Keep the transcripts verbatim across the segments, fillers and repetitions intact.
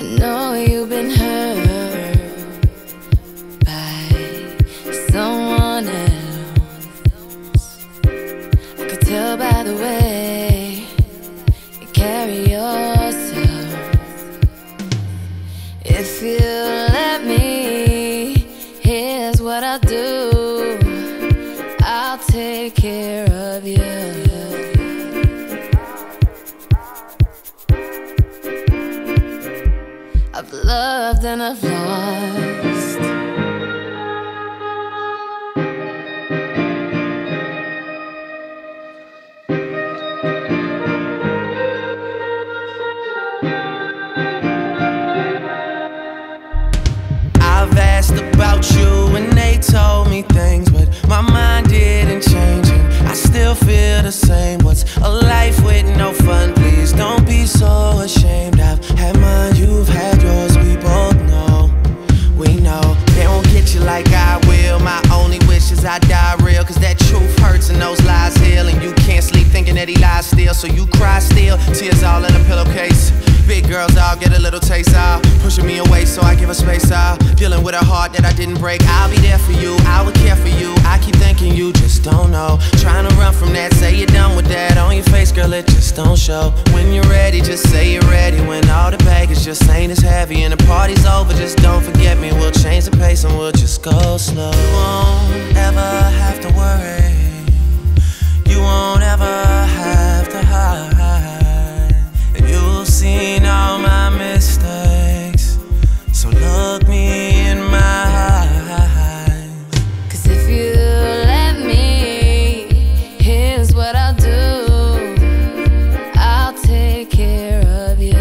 know you've been hurt by someone else. I could tell by the way you carry yourself. If you let me, here's what I'll do. I'll take care of you. I've loved and I've lost. I've asked about you and they told me things, but my mind didn't change and I still feel the same. What's a life with no fun? Please don't be so ashamed. I've had mine, you've had yours, we both know. We know they won't get you like I will. My only wish is I die real, cause that truth hurts and those lies heal. And you can't sleep thinking that he lies still, so you cry still, tears all in a pillowcase. Big girls, I'll get a little taste out, pushing me away so I give her space out. Dealing with a heart that I didn't break. I'll be there for you, I would care for you. I keep thinking you just don't know. Trying to run from that, say you're done with that. On your face, girl, it just don't show. When you're ready, just say you're ready. When all the baggage just ain't as heavy and the party's over, just don't forget me. We'll change the pace and we'll just go slow. You won't ever have to worry. You won't ever have to hide. You've seen all my mistakes, so look me in my eyes. Cause if you let me, here's what I'll do. I'll take care of you.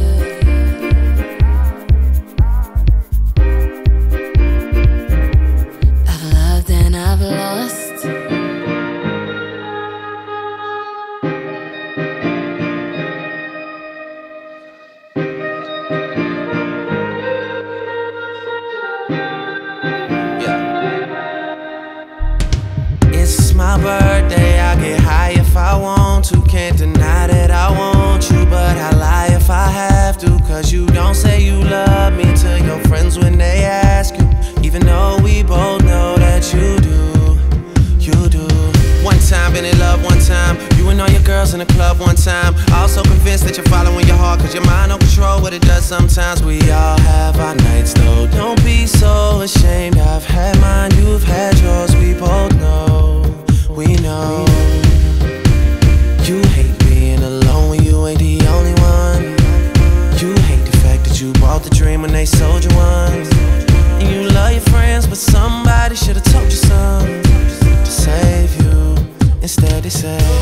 I've loved and I've lost. It's my birthday, I get high if I want to. Can't deny that I want you, but I lie if I have to. Cause you don't say you love me to your friends when they ask you, even though we both know that you do, you do. One time, been in love one time, you and all your girls in the club one time. Also convinced that you're following your heart, cause your mind don't control what it does sometimes. We all have our nights though, don't be so ashamed. I've had mine, you've had yours, we both know, we know. You hate being alone when you ain't the only one. You hate the fact that you bought the dream when they sold you one. And you love your friends, but somebody should've told you something to save you. Instead they say